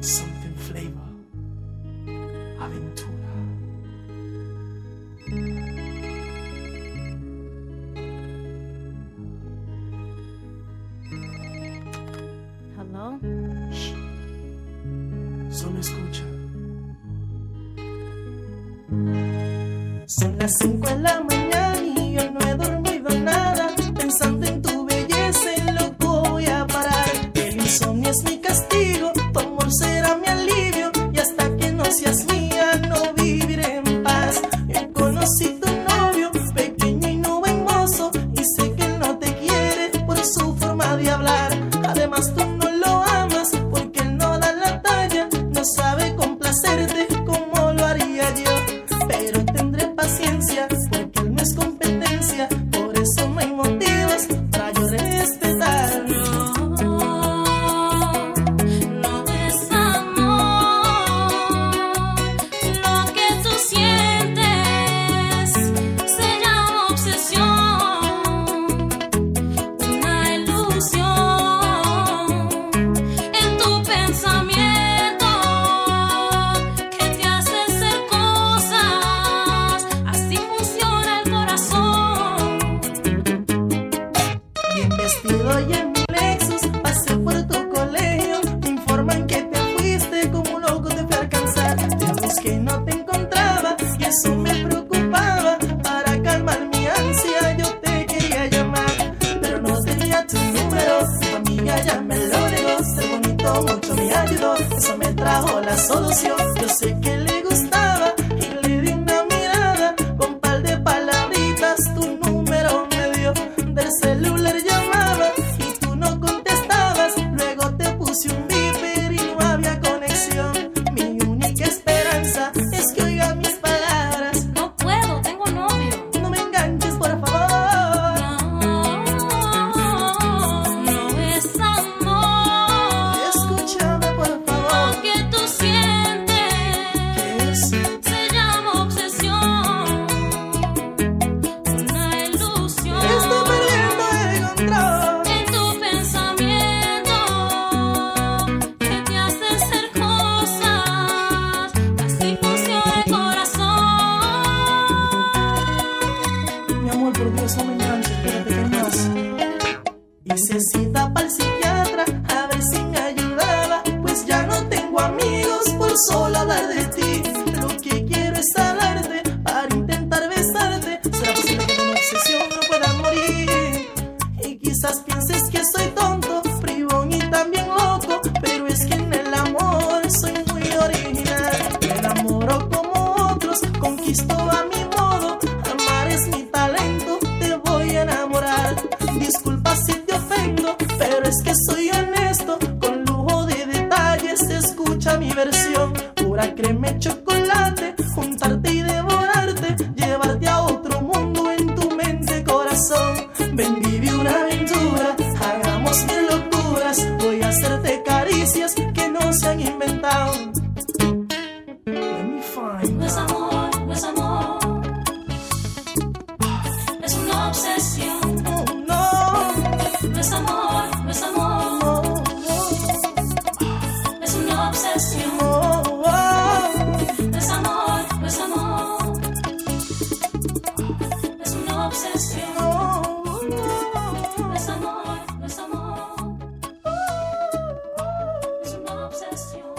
Something flavor. Aventura. Hello. Shh. Solo escucha. Son las 5 de la mañana y yo no he dormido nada. Pensando en tu belleza, en lo que voy a parar. El insomnio es mi castigo, tu amor será mi alivio. Y hasta que no seas mía, no viviré en paz. Yo conocí tu novio, pequeño y no buen mozo. Y sé que él no te quiere por su forma de hablar. Además tú no lo amas porque él no da la talla. No sabe complacerte como lo haría yo. Pero tendré paciencia porque él no es competencia. Por eso no hay motivos para yo respetar. No es amor. Lo que tú sientes se llama obsesión, una ilusión en tu pensamiento que te hace hacer cosas. Así funciona el corazón. Bien vestido y en mi Lexus pasé por tu colegio. Me informan que te fuiste como un loco, te fui a alcanzar. Te busqué y no te encontraba y eso me preocupaba. Para calmar mi ansia yo te quería llamar, pero no tenía tu número. Tu amiga ya me lo negó. Ser bonito mucho me ayudó, eso me trajo la solución. Yo sé que le gustaba y le di una mirada. Con par de palabritas tu número me dio. Del celular llamaba y tú no contestabas. Luego te puse un beeper y no había conexión. Mi única esperanza es que oiga mis palabras. No puedo, tengo novio. No me enganches, por favor. No es amor. Escúchame, por Lo favor. que tú sientes ¿Qué es? se llama obsesión, una ilusión Estoy perdiendo el control. en tu pensamiento que te hace hacer cosas. Así funciona el corazón. Mi amor, por Dios, no me enganches. Espérate, ¿qué más? Hice cita para el psiquiatra a ver si me ayudaba. Pues ya no tengo amigos por solo hablar de ti. Lo que quiero es hablarte para intentar besarte. ¿Será posible que de una obsesión no pueda morir? Y quizás pienses que soy tonto, bribón y también loco, pero es que en el amor soy muy original. Me enamoro como otros, conquisto a mi modo. Amar es mi talento, te voy a enamorar. Disculpa si te ofendo, pero es que soy honesto. Con lujo de detalles, escucha mi versión. Pura crema y chocolate, juntarte y devorarte. Llevarte a otro mundo en tu mente, corazón. Ven, vive una aventura, hagamos mil locuras. Voy a hacerte caricias que no se han inventado. Let me find No es amor, no es amor. Es una obsesión. Oh, no, No es amor, no es amor. no, no, Es una obsesión. no, oh. No es amor, no es amor. Es una obsesión. No es amor, no es amor. Es una obsesión.